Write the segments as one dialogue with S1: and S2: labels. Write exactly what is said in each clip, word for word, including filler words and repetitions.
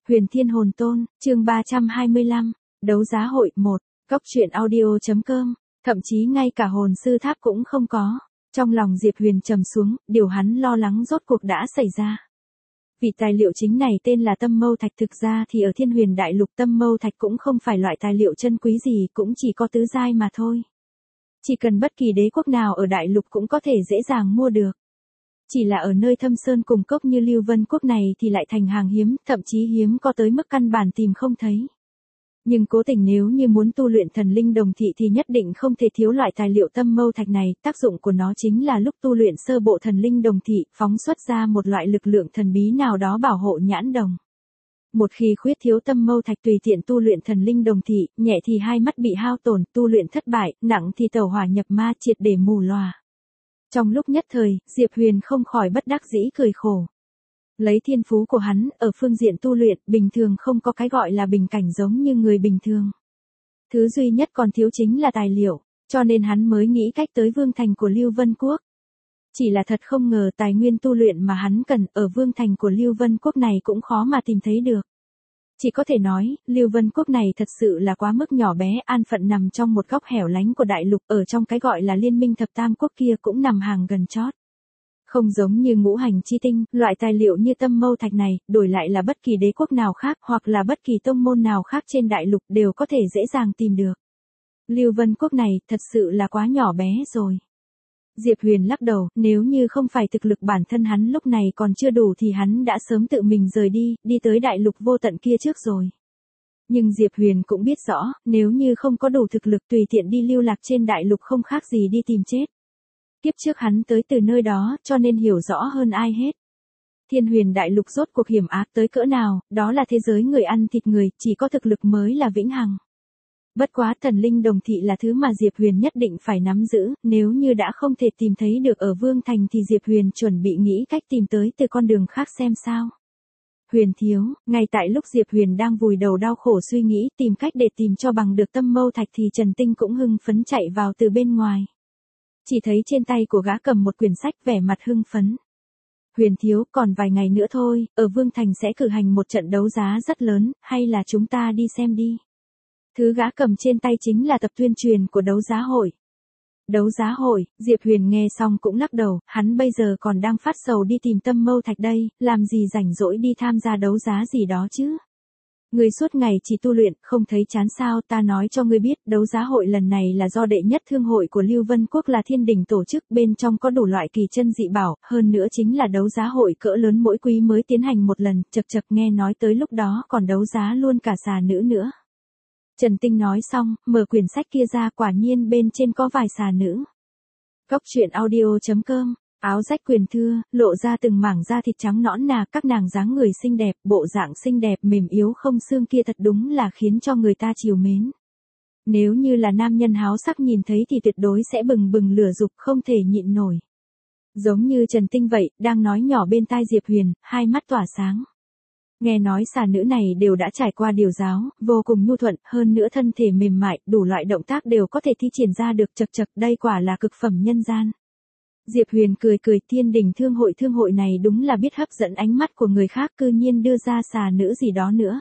S1: Huyền Thiên Hồn Tôn, chương ba trăm hai mươi lăm, đấu giá hội một, cốc truyện audio.com, thậm chí ngay cả hồn sư tháp cũng không có. Trong lòng Diệp Huyền trầm xuống, điều hắn lo lắng rốt cuộc đã xảy ra. Vì tài liệu chính này tên là Tâm Mâu Thạch, thực ra thì ở Thiên Huyền Đại Lục Tâm Mâu Thạch cũng không phải loại tài liệu chân quý gì, cũng chỉ có tứ giai mà thôi. Chỉ cần bất kỳ đế quốc nào ở Đại Lục cũng có thể dễ dàng mua được. Chỉ là ở nơi thâm sơn cùng cốc như Lưu Vân Quốc này thì lại thành hàng hiếm, thậm chí hiếm có tới mức căn bản tìm không thấy. Nhưng cố tình nếu như muốn tu luyện thần linh đồng thị thì nhất định không thể thiếu loại tài liệu Tâm Mâu Thạch này, tác dụng của nó chính là lúc tu luyện sơ bộ thần linh đồng thị, phóng xuất ra một loại lực lượng thần bí nào đó bảo hộ nhãn đồng. Một khi khuyết thiếu Tâm Mâu Thạch tùy tiện tu luyện thần linh đồng thị, nhẹ thì hai mắt bị hao tổn, tu luyện thất bại, nặng thì tẩu hỏa nhập ma, triệt để mù lòa. Trong lúc nhất thời, Diệp Huyền không khỏi bất đắc dĩ cười khổ. Lấy thiên phú của hắn, ở phương diện tu luyện, bình thường không có cái gọi là bình cảnh giống như người bình thường. Thứ duy nhất còn thiếu chính là tài liệu, cho nên hắn mới nghĩ cách tới vương thành của Lưu Vân Quốc. Chỉ là thật không ngờ tài nguyên tu luyện mà hắn cần ở vương thành của Lưu Vân Quốc này cũng khó mà tìm thấy được. Chỉ có thể nói, Lưu Vân Quốc này thật sự là quá mức nhỏ bé, an phận nằm trong một góc hẻo lánh của đại lục, ở trong cái gọi là liên minh thập tam quốc kia cũng nằm hàng gần chót. Không giống như ngũ hành chi tinh, loại tài liệu như Tâm Mâu Thạch này, đổi lại là bất kỳ đế quốc nào khác hoặc là bất kỳ tông môn nào khác trên đại lục đều có thể dễ dàng tìm được. Lưu Vân Quốc này thật sự là quá nhỏ bé rồi. Diệp Huyền lắc đầu, nếu như không phải thực lực bản thân hắn lúc này còn chưa đủ thì hắn đã sớm tự mình rời đi, đi tới đại lục vô tận kia trước rồi. Nhưng Diệp Huyền cũng biết rõ, nếu như không có đủ thực lực tùy tiện đi lưu lạc trên đại lục không khác gì đi tìm chết. Kiếp trước hắn tới từ nơi đó, cho nên hiểu rõ hơn ai hết. Thiên Huyền Đại Lục rốt cuộc hiểm ác tới cỡ nào, đó là thế giới người ăn thịt người, chỉ có thực lực mới là vĩnh hằng. Bất quá thần linh đồng thị là thứ mà Diệp Huyền nhất định phải nắm giữ, nếu như đã không thể tìm thấy được ở Vương Thành thì Diệp Huyền chuẩn bị nghĩ cách tìm tới từ con đường khác xem sao. Huyền thiếu, ngay tại lúc Diệp Huyền đang vùi đầu đau khổ suy nghĩ tìm cách để tìm cho bằng được Tâm Mâu Thạch thì Trần Tinh cũng hưng phấn chạy vào từ bên ngoài. Chỉ thấy trên tay của gã cầm một quyển sách, vẻ mặt hưng phấn. Huyền thiếu, còn vài ngày nữa thôi, ở Vương Thành sẽ cử hành một trận đấu giá rất lớn, hay là chúng ta đi xem đi. Thứ gã cầm trên tay chính là tập tuyên truyền của đấu giá hội. Đấu giá hội, Diệp Huyền nghe xong cũng lắc đầu, hắn bây giờ còn đang phát sầu đi tìm Tâm Mâu Thạch đây, làm gì rảnh rỗi đi tham gia đấu giá gì đó chứ. Ngươi suốt ngày chỉ tu luyện, không thấy chán sao, ta nói cho ngươi biết, đấu giá hội lần này là do đệ nhất thương hội của Lưu Vân Quốc là Thiên Đình tổ chức, bên trong có đủ loại kỳ chân dị bảo, hơn nữa chính là đấu giá hội cỡ lớn mỗi quý mới tiến hành một lần, chật chật nghe nói tới lúc đó còn đấu giá luôn cả xà nữ nữa. Trần Tinh nói xong, mở quyển sách kia ra, quả nhiên bên trên có vài xà nữ. Cốc truyện audio.com. Áo rách quyền thưa, lộ ra từng mảng da thịt trắng nõn nà, các nàng dáng người xinh đẹp, bộ dạng xinh đẹp mềm yếu không xương kia thật đúng là khiến cho người ta trìu mến. Nếu như là nam nhân háo sắc nhìn thấy thì tuyệt đối sẽ bừng bừng lửa dục không thể nhịn nổi. Giống như Trần Tinh vậy, đang nói nhỏ bên tai Diệp Huyền, hai mắt tỏa sáng. Nghe nói xà nữ này đều đã trải qua điều giáo, vô cùng nhu thuận, hơn nữa thân thể mềm mại, đủ loại động tác đều có thể thi triển ra được, chật chật, đây quả là cực phẩm nhân gian. Diệp Huyền cười cười, Thiên Đình thương hội thương hội này đúng là biết hấp dẫn ánh mắt của người khác, cư nhiên đưa ra xà nữ gì đó nữa.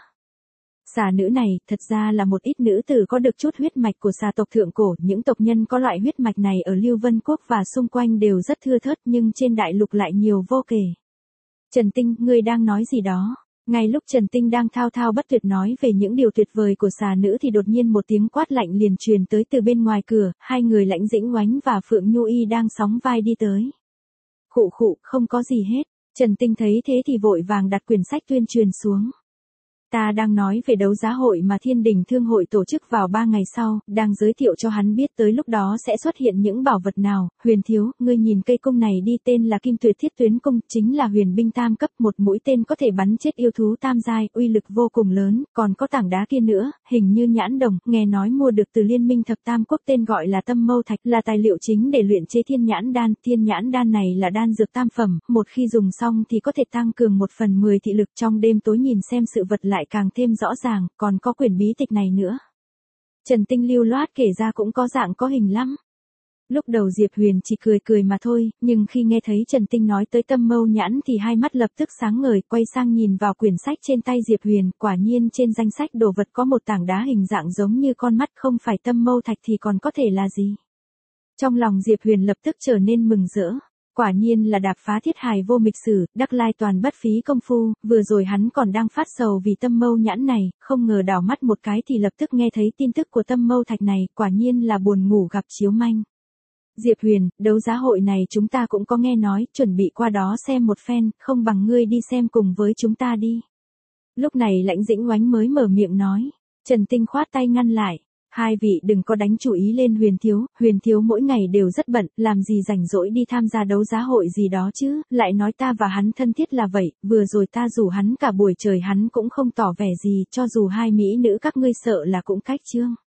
S1: Xà nữ này, thật ra là một ít nữ tử có được chút huyết mạch của xà tộc thượng cổ, những tộc nhân có loại huyết mạch này ở Lưu Vân Quốc và xung quanh đều rất thưa thớt nhưng trên đại lục lại nhiều vô kể. Trần Tinh, ngươi đang nói gì đó? Ngay lúc Trần Tinh đang thao thao bất tuyệt nói về những điều tuyệt vời của xà nữ thì đột nhiên một tiếng quát lạnh liền truyền tới từ bên ngoài cửa, hai người Lãnh Dĩnh Oánh và Phượng Nhu Y đang sóng vai đi tới. Khụ khụ, không có gì hết. Trần Tinh thấy thế thì vội vàng đặt quyển sách tuyên truyền xuống. Ta đang nói về đấu giá hội mà Thiên Đình Thương hội tổ chức vào ba ngày sau, đang giới thiệu cho hắn biết tới lúc đó sẽ xuất hiện những bảo vật nào. Huyền thiếu, ngươi nhìn cây cung này đi, tên là Kim Tuyệt Thiết Tuyến Cung, chính là huyền binh tam cấp, một mũi tên có thể bắn chết yêu thú tam giai, uy lực vô cùng lớn, còn có tảng đá kia nữa, hình như nhãn đồng, nghe nói mua được từ liên minh thập tam quốc, tên gọi là Tâm Mâu Thạch, là tài liệu chính để luyện chế Thiên Nhãn Đan. Thiên Nhãn Đan này là đan dược tam phẩm, một khi dùng xong thì có thể tăng cường một phần mười thị lực, trong đêm tối nhìn xem sự vật lại càng thêm rõ ràng, còn có quyển bí tịch này nữa. Trần Tinh lưu loát kể ra cũng có dạng có hình lắm. Lúc đầu Diệp Huyền chỉ cười cười mà thôi, nhưng khi nghe thấy Trần Tinh nói tới tâm mâu nhãn thì hai mắt lập tức sáng ngời, quay sang nhìn vào quyển sách trên tay Diệp Huyền, quả nhiên trên danh sách đồ vật có một tảng đá hình dạng giống như con mắt, không phải tâm mâu thạch thì còn có thể là gì. Trong lòng Diệp Huyền lập tức trở nên mừng rỡ. Quả nhiên là đạp phá thiết hài vô mịch sử, đắc lai toàn bất phí công phu, vừa rồi hắn còn đang phát sầu vì tâm mâu nhãn này, không ngờ đảo mắt một cái thì lập tức nghe thấy tin tức của tâm mâu thạch này, quả nhiên là buồn ngủ gặp chiếu manh. Diệp Huyền, đấu giá hội này chúng ta cũng có nghe nói, chuẩn bị qua đó xem một phen, không bằng ngươi đi xem cùng với chúng ta đi. Lúc này Lãnh Dĩnh Oánh mới mở miệng nói, Trần Tinh khoát tay ngăn lại. Hai vị đừng có đánh chú ý lên Huyền thiếu, Huyền thiếu mỗi ngày đều rất bận, làm gì rảnh rỗi đi tham gia đấu giá hội gì đó chứ, lại nói ta và hắn thân thiết là vậy, vừa rồi ta rủ hắn cả buổi trời hắn cũng không tỏ vẻ gì, cho dù hai mỹ nữ các ngươi sợ là cũng cách chương.